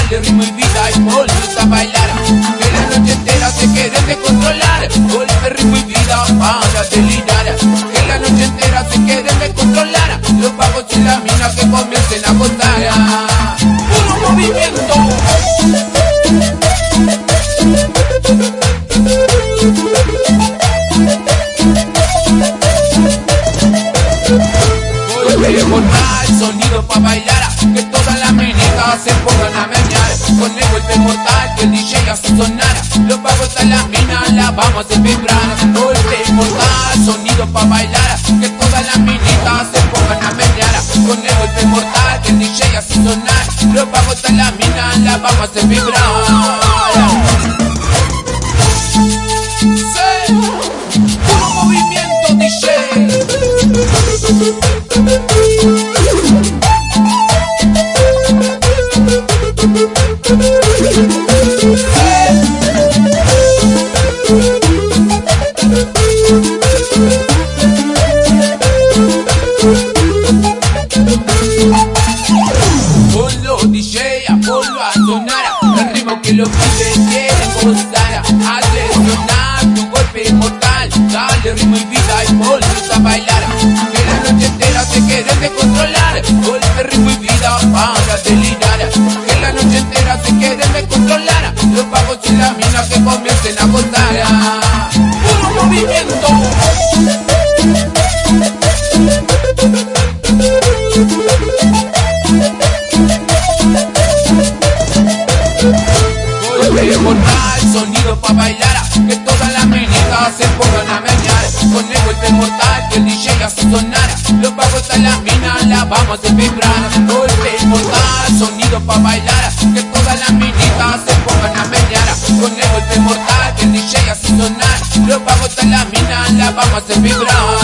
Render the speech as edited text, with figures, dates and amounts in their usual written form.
dale ritmo y vida y ponlos a bailar. Que la noche entera se queden de controlar. Golpe, ritmo y vida para delirar. Que la noche entera se queden de controlar. Los vagos y las minas que comiencen a gozar. Puro movimiento. Golpe mortal, sonido pa' bailar. Que todas las menitas se pongan a menear. Con el golpe mortal que el DJ hace sonar. Los vagos a las minas las vamos a hacer vibrar. Golpe mortal, sonido pa' bailar. Que todas las menitas se pongan a menear. Con el golpe mortal que el DJ hace sonar. Los vagos a las minas las vamos a hacer vibrar. Puro movimiento, DJ. Ponlo DJ, ponlo a sonar. El ritmo que los pibes quieren gozar. Hazle sonar tu golpe mortal. Dale ritmo y vida y ponlos a bailar. Que la noche entera se queden de controlar. Golpe, ritmo y vida para delirar. Que la noche entera se queden de controlar. Los vagos y las minas que comiencen a gozar. Puro movimiento. Golpe mortal, sonido pa' bailar. Que todas las menitas se pongan a menear. Con el golpe mortal que el DJ hace sonar. Los vagos a las minas las vamos a hacer vibrar. Golpe mortal, sonido pa' bailar. Que todas las menitas se pongan a menear. Con el golpe mortal que el DJ hace sonar. Los vagos a las minas las vamos a hacer vibrar.